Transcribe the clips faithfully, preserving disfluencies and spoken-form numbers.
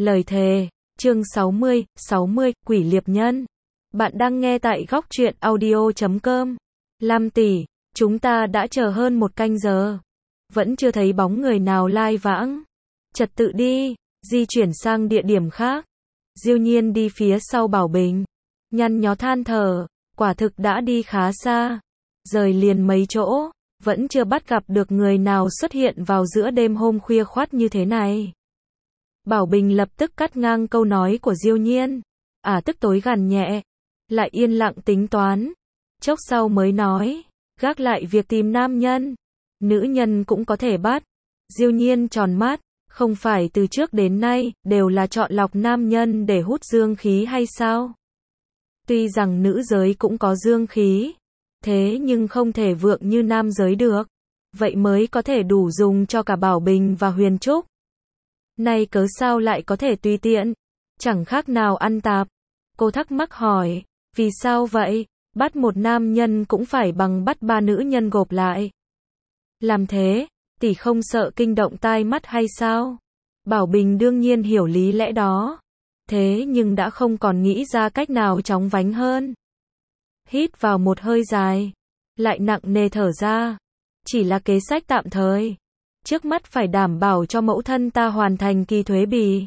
Lời thề, chương sáu mươi, sáu mươi, Quỷ Liệp Nhân. Bạn đang nghe tại góc truyện audio chấm com. Lam tỷ, chúng ta đã chờ hơn một canh giờ. Vẫn chưa thấy bóng người nào lai vãng. Trật tự đi, di chuyển sang địa điểm khác. Diêu Nhiên đi phía sau Bảo Bình. Nhăn nhó than thở, quả thực đã đi khá xa. Rời liền mấy chỗ, vẫn chưa bắt gặp được người nào xuất hiện vào giữa đêm hôm khuya khoắt như thế này. Bảo Bình lập tức cắt ngang câu nói của Diêu Nhiên. À tức tối gằn nhẹ, lại yên lặng tính toán. Chốc sau mới nói, gác lại việc tìm nam nhân. Nữ nhân cũng có thể bắt. Diêu Nhiên tròn mắt, không phải từ trước đến nay, đều là chọn lọc nam nhân để hút dương khí hay sao? Tuy rằng nữ giới cũng có dương khí, thế nhưng không thể vượng như nam giới được. Vậy mới có thể đủ dùng cho cả Bảo Bình và Huyền Trúc. Này cớ sao lại có thể tùy tiện? Chẳng khác nào ăn tạp. Cô thắc mắc hỏi, vì sao vậy? Bắt một nam nhân cũng phải bằng bắt ba nữ nhân gộp lại. Làm thế, tỷ không sợ kinh động tai mắt hay sao? Bảo Bình đương nhiên hiểu lý lẽ đó. Thế nhưng đã không còn nghĩ ra cách nào chóng vánh hơn. Hít vào một hơi dài, lại nặng nề thở ra. Chỉ là kế sách tạm thời. Trước mắt phải đảm bảo cho mẫu thân ta hoàn thành kỳ thuế bì.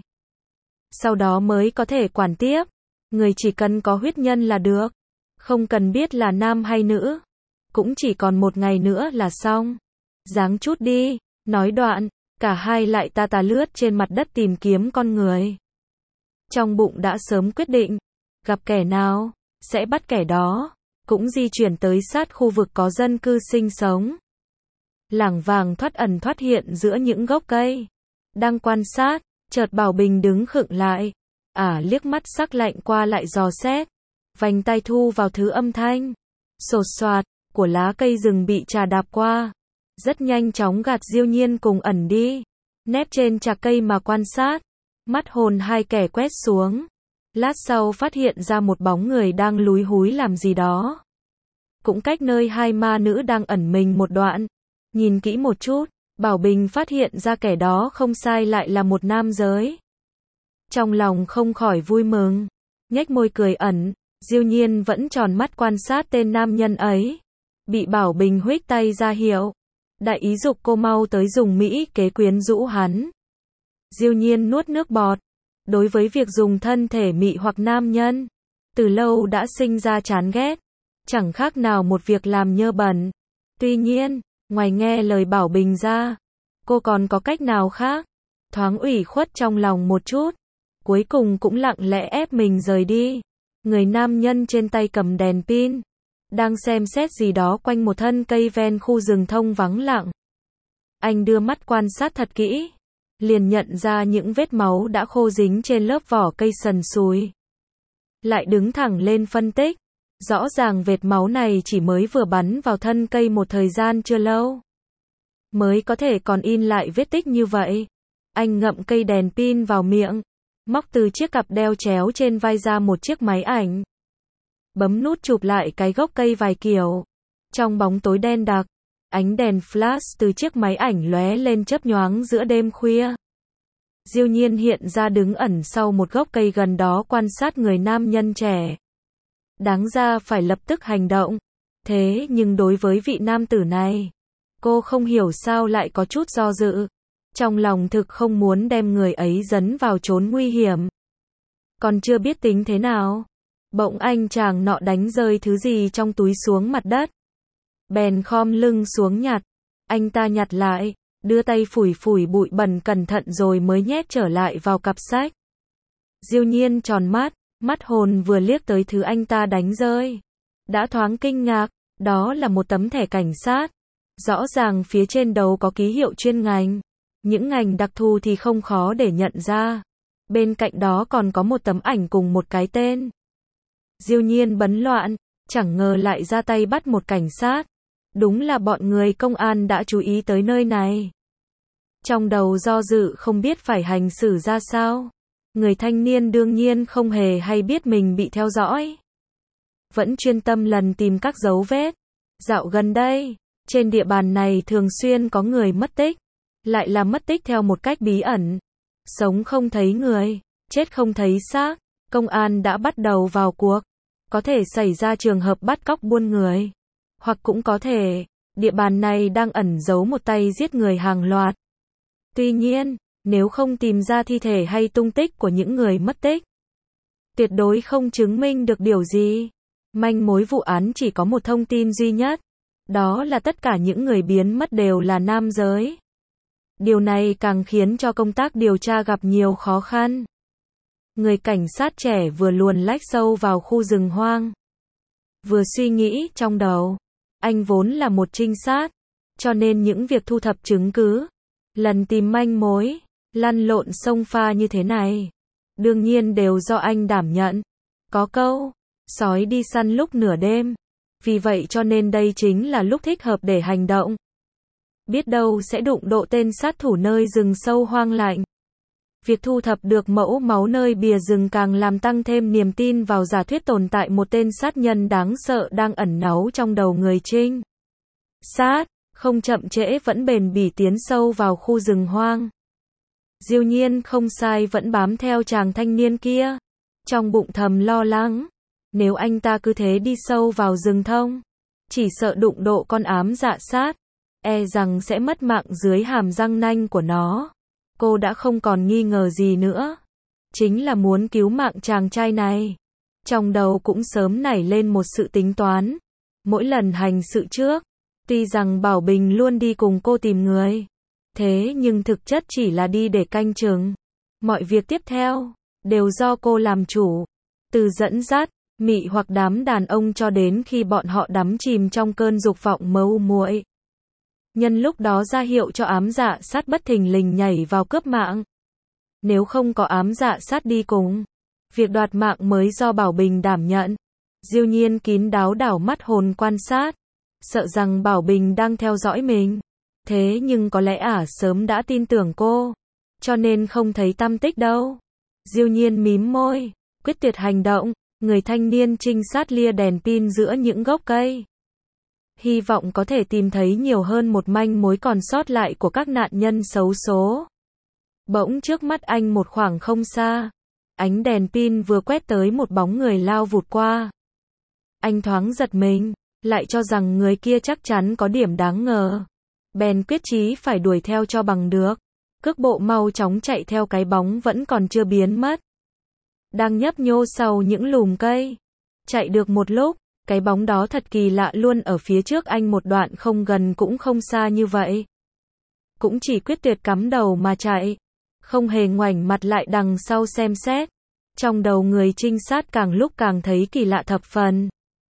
Sau đó mới có thể quản tiếp. Người chỉ cần có huyết nhân là được. Không cần biết là nam hay nữ. Cũng chỉ còn một ngày nữa là xong. Giáng chút đi. Nói đoạn, cả hai lại ta ta lướt trên mặt đất tìm kiếm con người. Trong bụng đã sớm quyết định. Gặp kẻ nào, sẽ bắt kẻ đó. Cũng di chuyển tới sát khu vực có dân cư sinh sống. Lảng vàng thoát ẩn thoát hiện giữa những gốc cây. Đang quan sát, chợt Bảo Bình đứng khựng lại. Ả liếc mắt sắc lạnh qua lại dò xét. Vành tai thu vào thứ âm thanh. Sột soạt, của lá cây rừng bị trà đạp qua. Rất nhanh chóng gạt Diêu Nhiên cùng ẩn đi. Nép trên chạc cây mà quan sát. Mắt hồn hai kẻ quét xuống. Lát sau phát hiện ra một bóng người đang lúi húi làm gì đó. Cũng cách nơi hai ma nữ đang ẩn mình một đoạn. Nhìn kỹ một chút, Bảo Bình phát hiện ra kẻ đó không sai lại là một nam giới. Trong lòng không khỏi vui mừng, nhếch môi cười ẩn, Diêu Nhiên vẫn tròn mắt quan sát tên nam nhân ấy. Bị Bảo Bình huých tay ra hiệu, đại ý dục cô mau tới dùng mỹ kế quyến rũ hắn. Diêu Nhiên nuốt nước bọt, đối với việc dùng thân thể mị hoặc nam nhân, từ lâu đã sinh ra chán ghét, chẳng khác nào một việc làm nhơ bẩn. Tuy nhiên, ngoài nghe lời Bảo Bình ra, cô còn có cách nào khác? Thoáng ủy khuất trong lòng một chút, cuối cùng cũng lặng lẽ ép mình rời đi. Người nam nhân trên tay cầm đèn pin, đang xem xét gì đó quanh một thân cây ven khu rừng thông vắng lặng. Anh đưa mắt quan sát thật kỹ, liền nhận ra những vết máu đã khô dính trên lớp vỏ cây sần sùi. Lại đứng thẳng lên phân tích. Rõ ràng vệt máu này chỉ mới vừa bắn vào thân cây một thời gian chưa lâu. Mới có thể còn in lại vết tích như vậy. Anh ngậm cây đèn pin vào miệng. Móc từ chiếc cặp đeo chéo trên vai ra một chiếc máy ảnh. Bấm nút chụp lại cái gốc cây vài kiểu. Trong bóng tối đen đặc, ánh đèn flash từ chiếc máy ảnh lóe lên chớp nhoáng giữa đêm khuya. Diêu Nhiên hiện ra đứng ẩn sau một gốc cây gần đó quan sát người nam nhân trẻ. Đáng ra phải lập tức hành động. Thế nhưng đối với vị nam tử này, cô không hiểu sao lại có chút do dự. Trong lòng thực không muốn đem người ấy dấn vào chốn nguy hiểm. Còn chưa biết tính thế nào, bỗng anh chàng nọ đánh rơi thứ gì trong túi xuống mặt đất. Bèn khom lưng xuống nhặt. Anh ta nhặt lại, đưa tay phủi phủi bụi bẩn cẩn thận rồi mới nhét trở lại vào cặp sách. Diêu Nhiên tròn mắt. Mắt hồn vừa liếc tới thứ anh ta đánh rơi. Đã thoáng kinh ngạc, đó là một tấm thẻ cảnh sát. Rõ ràng phía trên đầu có ký hiệu chuyên ngành. Những ngành đặc thù thì không khó để nhận ra. Bên cạnh đó còn có một tấm ảnh cùng một cái tên. Diêu Nhiên bấn loạn, chẳng ngờ lại ra tay bắt một cảnh sát. Đúng là bọn người công an đã chú ý tới nơi này. Trong đầu do dự không biết phải hành xử ra sao. Người thanh niên đương nhiên không hề hay biết mình bị theo dõi. Vẫn chuyên tâm lần tìm các dấu vết. Dạo gần đây, trên địa bàn này thường xuyên có người mất tích. Lại là mất tích theo một cách bí ẩn. Sống không thấy người, chết không thấy xác, công an đã bắt đầu vào cuộc. Có thể xảy ra trường hợp bắt cóc buôn người, hoặc cũng có thể, địa bàn này đang ẩn giấu một tay giết người hàng loạt. Tuy nhiên, nếu không tìm ra thi thể hay tung tích của những người mất tích, tuyệt đối không chứng minh được điều gì. Manh mối vụ án chỉ có một thông tin duy nhất, đó là tất cả những người biến mất đều là nam giới. Điều này càng khiến cho công tác điều tra gặp nhiều khó khăn. Người cảnh sát trẻ vừa luồn lách sâu vào khu rừng hoang, vừa suy nghĩ trong đầu. Anh vốn là một trinh sát, cho nên những việc thu thập chứng cứ, lần tìm manh mối, lăn lộn sông pha như thế này, đương nhiên đều do anh đảm nhận. Có câu, sói đi săn lúc nửa đêm, vì vậy cho nên đây chính là lúc thích hợp để hành động. Biết đâu sẽ đụng độ tên sát thủ nơi rừng sâu hoang lạnh. Việc thu thập được mẫu máu nơi bìa rừng càng làm tăng thêm niềm tin vào giả thuyết tồn tại một tên sát nhân đáng sợ đang ẩn náu trong đầu người trinh sát. Không chậm trễ vẫn bền bỉ tiến sâu vào khu rừng hoang. Diêu Nhiên không sai vẫn bám theo chàng thanh niên kia, trong bụng thầm lo lắng. Nếu anh ta cứ thế đi sâu vào rừng thông, chỉ sợ đụng độ con ám dạ sát, e rằng sẽ mất mạng dưới hàm răng nanh của nó. Cô đã không còn nghi ngờ gì nữa, chính là muốn cứu mạng chàng trai này. Trong đầu cũng sớm nảy lên một sự tính toán. Mỗi lần hành sự trước, tuy rằng Bảo Bình luôn đi cùng cô tìm người, thế nhưng thực chất chỉ là đi để canh chừng. Mọi việc tiếp theo đều do cô làm chủ, từ dẫn dắt, mị hoặc đám đàn ông cho đến khi bọn họ đắm chìm trong cơn dục vọng mâu muội. Nhân lúc đó ra hiệu cho ám dạ sát bất thình lình nhảy vào cướp mạng. Nếu không có ám dạ sát đi cùng, việc đoạt mạng mới do Bảo Bình đảm nhận. Diêu Nhiên kín đáo đảo mắt hồn quan sát, sợ rằng Bảo Bình đang theo dõi mình. Thế nhưng có lẽ ả sớm đã tin tưởng cô, cho nên không thấy tăm tích đâu. Diêu Nhiên mím môi, quyết tuyệt hành động. Người thanh niên trinh sát lia đèn pin giữa những gốc cây, hy vọng có thể tìm thấy nhiều hơn một manh mối còn sót lại của các nạn nhân xấu số. Bỗng trước mắt anh một khoảng không xa, ánh đèn pin vừa quét tới một bóng người lao vụt qua. Anh thoáng giật mình, lại cho rằng người kia chắc chắn có điểm đáng ngờ. Bèn quyết chí phải đuổi theo cho bằng được. Cước bộ mau chóng chạy theo cái bóng vẫn còn chưa biến mất, đang nhấp nhô sau những lùm cây. Chạy được một lúc, cái bóng đó thật kỳ lạ luôn ở phía trước anh một đoạn không gần cũng không xa như vậy. Cũng chỉ quyết tuyệt cắm đầu mà chạy, không hề ngoảnh mặt lại đằng sau xem xét. Trong đầu người trinh sát càng lúc càng thấy kỳ lạ thập phần.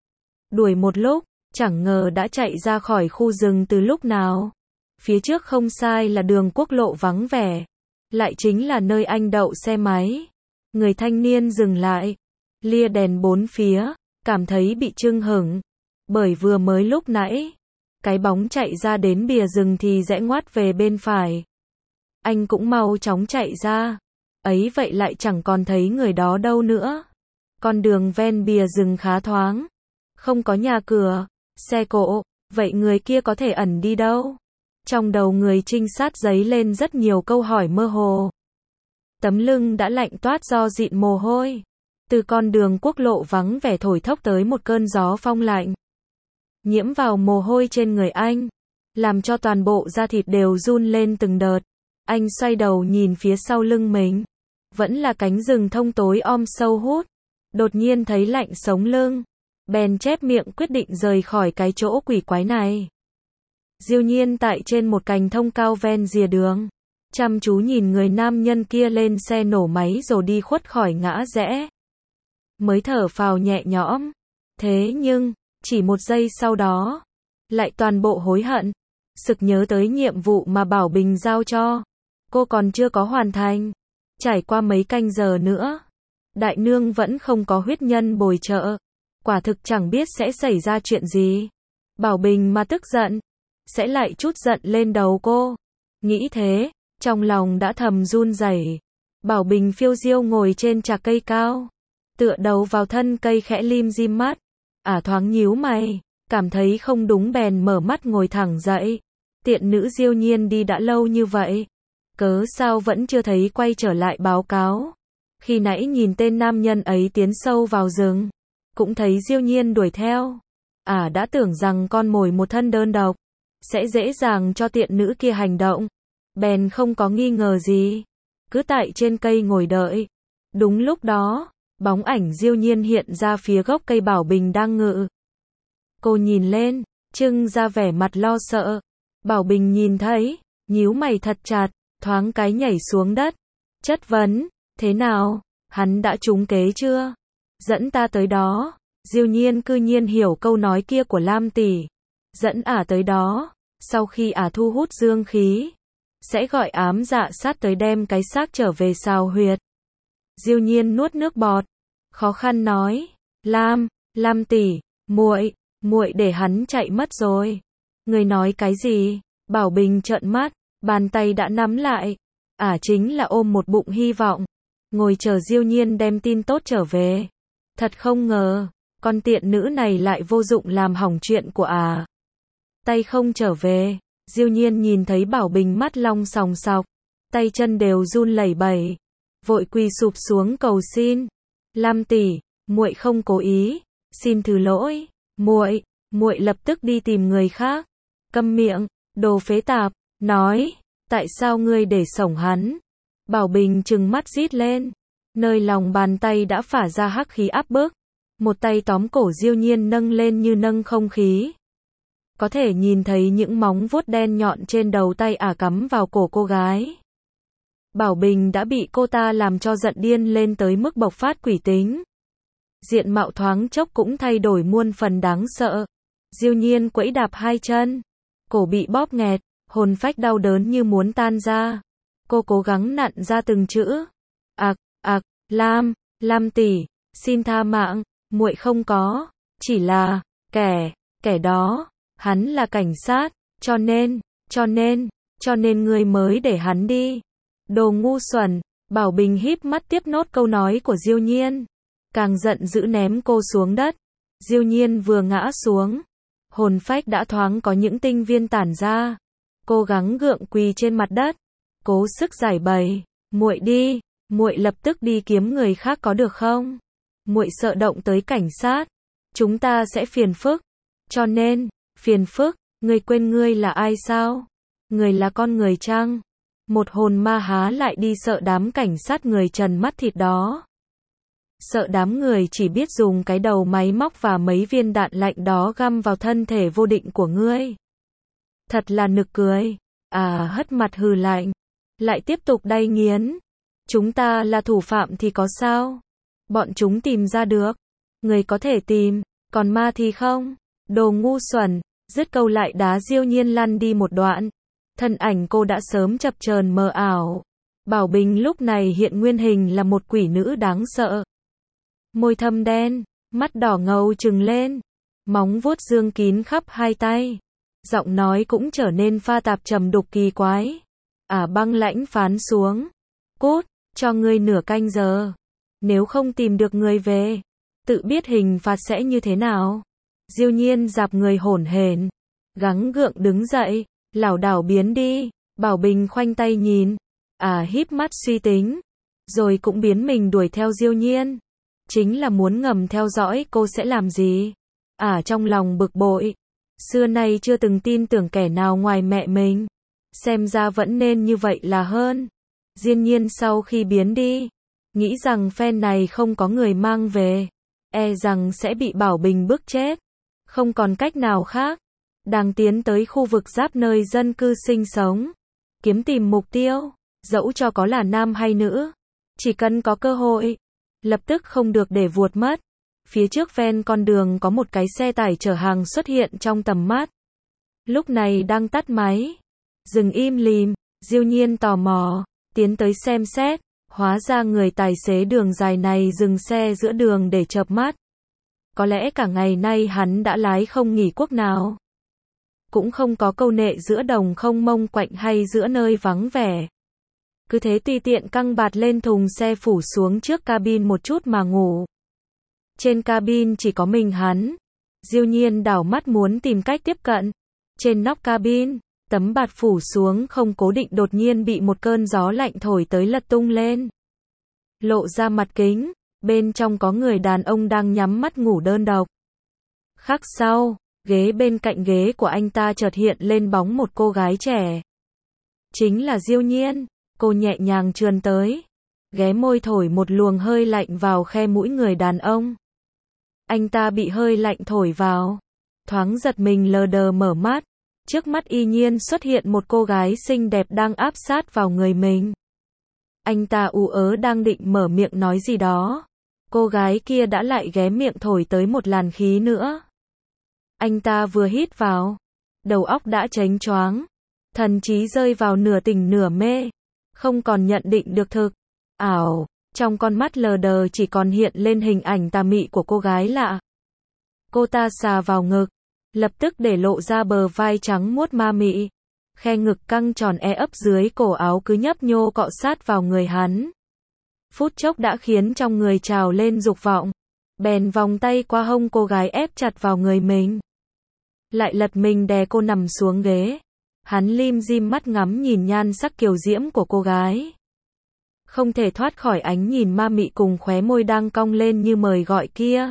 Đuổi một lúc, chẳng ngờ đã chạy ra khỏi khu rừng từ lúc nào. Phía trước không sai là đường quốc lộ vắng vẻ, lại chính là nơi anh đậu xe máy. Người thanh niên dừng lại, lia đèn bốn phía, cảm thấy bị chưng hửng, bởi vừa mới lúc nãy, cái bóng chạy ra đến bìa rừng thì rẽ ngoắt về bên phải. Anh cũng mau chóng chạy ra, ấy vậy lại chẳng còn thấy người đó đâu nữa. Con đường ven bìa rừng khá thoáng, không có nhà cửa, xe cộ, vậy người kia có thể ẩn đi đâu? Trong đầu người trinh sát dấy lên rất nhiều câu hỏi mơ hồ. Tấm lưng đã lạnh toát do dịn mồ hôi. Từ con đường quốc lộ vắng vẻ thổi thốc tới một cơn gió phong lạnh, nhiễm vào mồ hôi trên người anh, làm cho toàn bộ da thịt đều run lên từng đợt. Anh xoay đầu nhìn phía sau lưng mình, vẫn là cánh rừng thông tối om sâu hút. Đột nhiên thấy lạnh sống lưng, bèn chép miệng quyết định rời khỏi cái chỗ quỷ quái này. Diêu Nhiên tại trên một cành thông cao ven rìa đường, chăm chú nhìn người nam nhân kia lên xe nổ máy rồi đi khuất khỏi ngã rẽ. Mới thở phào nhẹ nhõm. Thế nhưng, chỉ một giây sau đó, lại toàn bộ hối hận. Sực nhớ tới nhiệm vụ mà Bảo Bình giao cho. Cô còn chưa có hoàn thành. Trải qua mấy canh giờ nữa, đại nương vẫn không có huyết nhân bồi trợ. Quả thực chẳng biết sẽ xảy ra chuyện gì. Bảo Bình mà tức giận, sẽ lại chút giận lên đầu cô. Nghĩ thế, trong lòng đã thầm run rẩy. Bảo Bình phiêu diêu ngồi trên chạc cây cao, tựa đầu vào thân cây khẽ lim dim mắt. Ả thoáng nhíu mày, cảm thấy không đúng bèn mở mắt ngồi thẳng dậy. Tiện nữ Diêu Nhiên đi đã lâu như vậy, Cớ sao vẫn chưa thấy quay trở lại báo cáo. Khi nãy nhìn tên nam nhân ấy tiến sâu vào rừng, cũng thấy Diêu Nhiên đuổi theo. À đã tưởng rằng con mồi một thân đơn độc, sẽ dễ dàng cho tiện nữ kia hành động. Bèn không có nghi ngờ gì, cứ tại trên cây ngồi đợi. Đúng lúc đó, bóng ảnh Diêu Nhiên hiện ra phía gốc cây Bảo Bình đang ngự. Cô nhìn lên, trưng ra vẻ mặt lo sợ. Bảo Bình nhìn thấy, nhíu mày thật chặt, thoáng cái nhảy xuống đất. Chất vấn, thế nào, hắn đã trúng kế chưa? Dẫn ta tới đó. Diêu Nhiên cư nhiên hiểu câu nói kia của Lam tỷ. Dẫn ả tới đó, sau khi ả thu hút dương khí, sẽ gọi ám dạ sát tới đem cái xác trở về xào huyệt. Diêu Nhiên nuốt nước bọt, khó khăn nói, Lam, Lam tỷ, muội, muội để hắn chạy mất rồi. Người nói cái gì? Bảo Bình trợn mắt, bàn tay đã nắm lại. Ả chính là ôm một bụng hy vọng, ngồi chờ Diêu Nhiên đem tin tốt trở về. Thật không ngờ, con tiện nữ này lại vô dụng làm hỏng chuyện của ả. Tay không trở về, Diêu Nhiên nhìn thấy Bảo Bình mắt long sòng sọc, tay chân đều run lẩy bẩy, vội quỳ sụp xuống cầu xin. Lam tỷ, muội không cố ý, xin thứ lỗi, muội, muội lập tức đi tìm người khác. Câm miệng, đồ phế tạp, nói, tại sao ngươi để sổng hắn? Bảo Bình trừng mắt rít lên, nơi lòng bàn tay đã phả ra hắc khí áp bức, một tay tóm cổ Diêu Nhiên nâng lên như nâng không khí. Có thể nhìn thấy những móng vuốt đen nhọn trên đầu tay ả cắm vào cổ cô gái. Bảo Bình đã bị cô ta làm cho giận điên lên tới mức bộc phát quỷ tính. Diện mạo thoáng chốc cũng thay đổi muôn phần đáng sợ. Diêu Nhiên quẫy đạp hai chân, cổ bị bóp nghẹt, hồn phách đau đớn như muốn tan ra. Cô cố gắng nặn ra từng chữ. Ặc, ặc, Lam, Lam tỷ, xin tha mạng, muội không có, chỉ là, kẻ, kẻ đó, hắn là cảnh sát, cho nên, cho nên, cho nên ngươi mới để hắn đi. Đồ ngu xuẩn, Bảo Bình híp mắt tiếp nốt câu nói của Diêu Nhiên. Càng giận dữ ném cô xuống đất. Diêu Nhiên vừa ngã xuống, hồn phách đã thoáng có những tinh viên tản ra. Cố gắng gượng quỳ trên mặt đất, cố sức giải bày, muội đi, muội lập tức đi kiếm người khác có được không? Muội sợ động tới cảnh sát, chúng ta sẽ phiền phức. Cho nên, phiền phức, ngươi quên ngươi là ai sao? Người là con người chăng? Một hồn ma há lại đi sợ đám cảnh sát người trần mắt thịt đó. Sợ đám người chỉ biết dùng cái đầu máy móc và mấy viên đạn lạnh đó găm vào thân thể vô định của ngươi. Thật là nực cười. À hất mặt hừ lạnh, lại tiếp tục đay nghiến. Chúng ta là thủ phạm thì có sao? Bọn chúng tìm ra được. Người có thể tìm, còn ma thì không. Đồ ngu xuẩn, dứt câu lại đá Diêu Nhiên lăn đi một đoạn. Thân ảnh cô đã sớm chập chờn mờ ảo. Bảo Bình lúc này hiện nguyên hình là một quỷ nữ đáng sợ. Môi thâm đen, mắt đỏ ngầu trừng lên, móng vuốt dương kín khắp hai tay. Giọng nói cũng trở nên pha tạp trầm đục kỳ quái. Ả băng lãnh phán xuống. Cút, cho ngươi nửa canh giờ. Nếu không tìm được người về, tự biết hình phạt sẽ như thế nào. Diêu Nhiên dạp người hổn hển, gắng gượng đứng dậy, lảo đảo biến đi. Bảo Bình khoanh tay nhìn, Ả híp mắt suy tính, rồi cũng biến mình đuổi theo Diêu Nhiên. Chính là muốn ngầm theo dõi cô sẽ làm gì. Ả trong lòng bực bội. Xưa nay chưa từng tin tưởng kẻ nào ngoài mẹ mình. Xem ra vẫn nên như vậy là hơn. Diên Nhiên sau khi biến đi, nghĩ rằng phen này không có người mang về, e rằng sẽ bị Bảo Bình bức chết. Không còn cách nào khác, đang tiến tới khu vực giáp nơi dân cư sinh sống, kiếm tìm mục tiêu, dẫu cho có là nam hay nữ, chỉ cần có cơ hội, lập tức không được để vuột mất. Phía trước ven con đường có một cái xe tải chở hàng xuất hiện trong tầm mắt. Lúc này đang tắt máy, dừng im lìm. Diêu Nhiên tò mò, tiến tới xem xét, hóa ra người tài xế đường dài này dừng xe giữa đường để chợp mắt. Có lẽ cả ngày nay hắn đã lái không nghỉ quốc nào. Cũng không có câu nệ giữa đồng không mông quạnh hay giữa nơi vắng vẻ. Cứ thế tùy tiện căng bạt lên thùng xe phủ xuống trước cabin một chút mà ngủ. Trên cabin chỉ có mình hắn. Diêu Nhiên đảo mắt muốn tìm cách tiếp cận. Trên nóc cabin, Tấm bạt phủ xuống không cố định đột nhiên bị một cơn gió lạnh thổi tới lật tung lên. Lộ ra mặt kính, bên trong có người đàn ông đang nhắm mắt ngủ đơn độc. Khắc sau, ghế bên cạnh ghế của anh ta chợt hiện lên bóng một cô gái trẻ. Chính là Diêu Nhiên, cô nhẹ nhàng trườn tới, ghé môi thổi một luồng hơi lạnh vào khe mũi người đàn ông. Anh ta bị hơi lạnh thổi vào, thoáng giật mình lờ đờ mở mắt, trước mắt y nhiên xuất hiện một cô gái xinh đẹp đang áp sát vào người mình. Anh ta ú ớ đang định mở miệng nói gì đó, cô gái kia đã lại ghé miệng thổi tới một làn khí nữa. Anh ta vừa hít vào, đầu óc đã chánh choáng, thần trí rơi vào nửa tỉnh nửa mê, không còn nhận định được thực. Ảo, trong con mắt lờ đờ chỉ còn hiện lên hình ảnh tà mị của cô gái lạ. Cô ta xà vào ngực, lập tức để lộ ra bờ vai trắng muốt ma mị. Khe ngực căng tròn e ấp dưới cổ áo cứ nhấp nhô cọ sát vào người hắn. Phút chốc đã khiến trong người trào lên dục vọng. Bèn vòng tay qua hông cô gái ép chặt vào người mình. Lại lật mình đè cô nằm xuống ghế. Hắn lim dim mắt ngắm nhìn nhan sắc kiều diễm của cô gái. Không thể thoát khỏi ánh nhìn ma mị cùng khóe môi đang cong lên như mời gọi kia.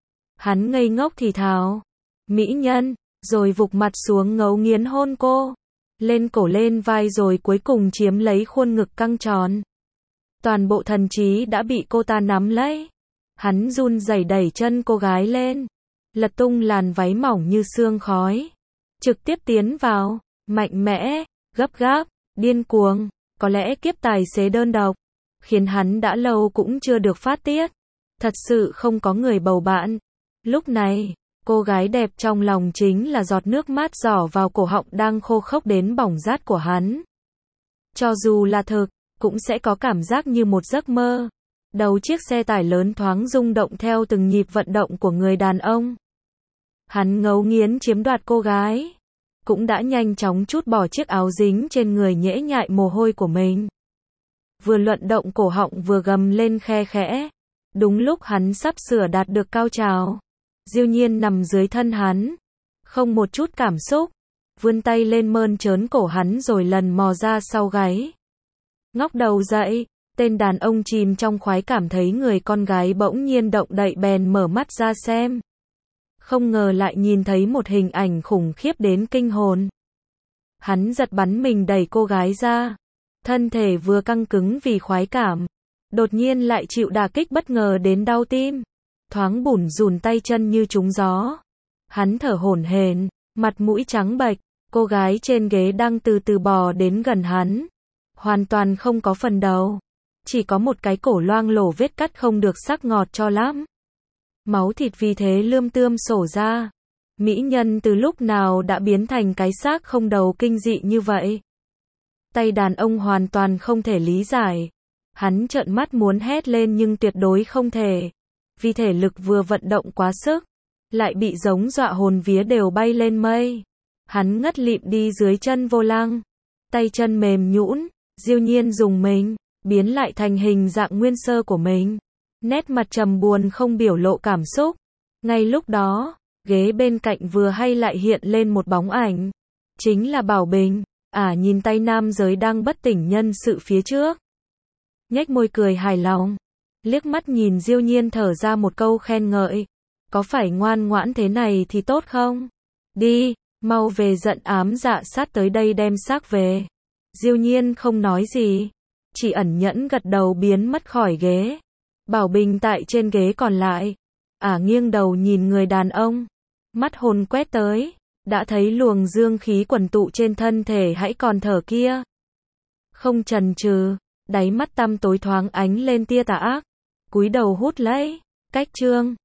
Hắn ngây ngốc thì thào, mỹ nhân, rồi vụt mặt xuống ngấu nghiến hôn cô. Lên cổ lên vai rồi cuối cùng chiếm lấy khuôn ngực căng tròn. Toàn bộ thần trí đã bị cô ta nắm lấy. Hắn run rẩy đẩy chân cô gái lên, lật tung làn váy mỏng như sương khói. Trực tiếp tiến vào, mạnh mẽ, gấp gáp, điên cuồng, có lẽ kiếp tài xế đơn độc, khiến hắn đã lâu cũng chưa được phát tiết. Thật sự không có người bầu bạn. Lúc này, cô gái đẹp trong lòng chính là giọt nước mát rỏ vào cổ họng đang khô khốc đến bỏng rát của hắn. Cho dù là thực, cũng sẽ có cảm giác như một giấc mơ. Đầu chiếc xe tải lớn thoáng rung động theo từng nhịp vận động của người đàn ông. Hắn ngấu nghiến chiếm đoạt cô gái, cũng đã nhanh chóng trút bỏ chiếc áo dính trên người nhễ nhại mồ hôi của mình. Vừa luận động cổ họng vừa gầm lên khe khẽ. Đúng lúc hắn sắp sửa đạt được cao trào, Diêu Nhiên nằm dưới thân hắn, không một chút cảm xúc, vươn tay lên mơn trớn cổ hắn rồi lần mò ra sau gáy. Ngóc đầu dậy, tên đàn ông chìm trong khoái cảm thấy người con gái bỗng nhiên động đậy bèn mở mắt ra xem. Không ngờ lại nhìn thấy một hình ảnh khủng khiếp đến kinh hồn. Hắn giật bắn mình đẩy cô gái ra, thân thể vừa căng cứng vì khoái cảm, đột nhiên lại chịu đả kích bất ngờ đến đau tim, thoáng bủn rủn tay chân như trúng gió. Hắn thở hổn hển, mặt mũi trắng bệch, cô gái trên ghế đang từ từ bò đến gần hắn, hoàn toàn không có phần đầu, chỉ có một cái cổ loang lổ vết cắt không được sắc ngọt cho lắm. Máu thịt vì thế lươm tươm sổ ra. Mỹ nhân từ lúc nào đã biến thành cái xác không đầu kinh dị như vậy? Tay đàn ông hoàn toàn không thể lý giải. Hắn trợn mắt muốn hét lên nhưng tuyệt đối không thể. Vì thể lực vừa vận động quá sức, lại bị giống dọa hồn vía đều bay lên mây. Hắn ngất lịm đi dưới chân vô lăng. Tay chân mềm nhũn, Diêu Nhiên dùng mình, biến lại thành hình dạng nguyên sơ của mình. Nét mặt trầm buồn không biểu lộ cảm xúc. Ngay lúc đó, ghế bên cạnh vừa hay lại hiện lên một bóng ảnh. Chính là Bảo Bình. Ả à, nhìn tay nam giới đang bất tỉnh nhân sự phía trước. Nhếch môi cười hài lòng. Liếc mắt nhìn Diêu Nhiên thở ra một câu khen ngợi. Có phải ngoan ngoãn thế này thì tốt không? Đi, mau về giận ám dạ sát tới đây đem xác về. Diêu Nhiên không nói gì, chỉ ẩn nhẫn gật đầu biến mất khỏi ghế. Bảo Bình tại trên ghế còn lại. Ả à, nghiêng đầu nhìn người đàn ông. Mắt hồn quét tới. Đã thấy luồng dương khí quần tụ trên thân thể hãy còn thở kia. Không chần chừ, đáy mắt tăm tối thoáng ánh lên tia tà ác. Cúi đầu hút lấy. Cách chương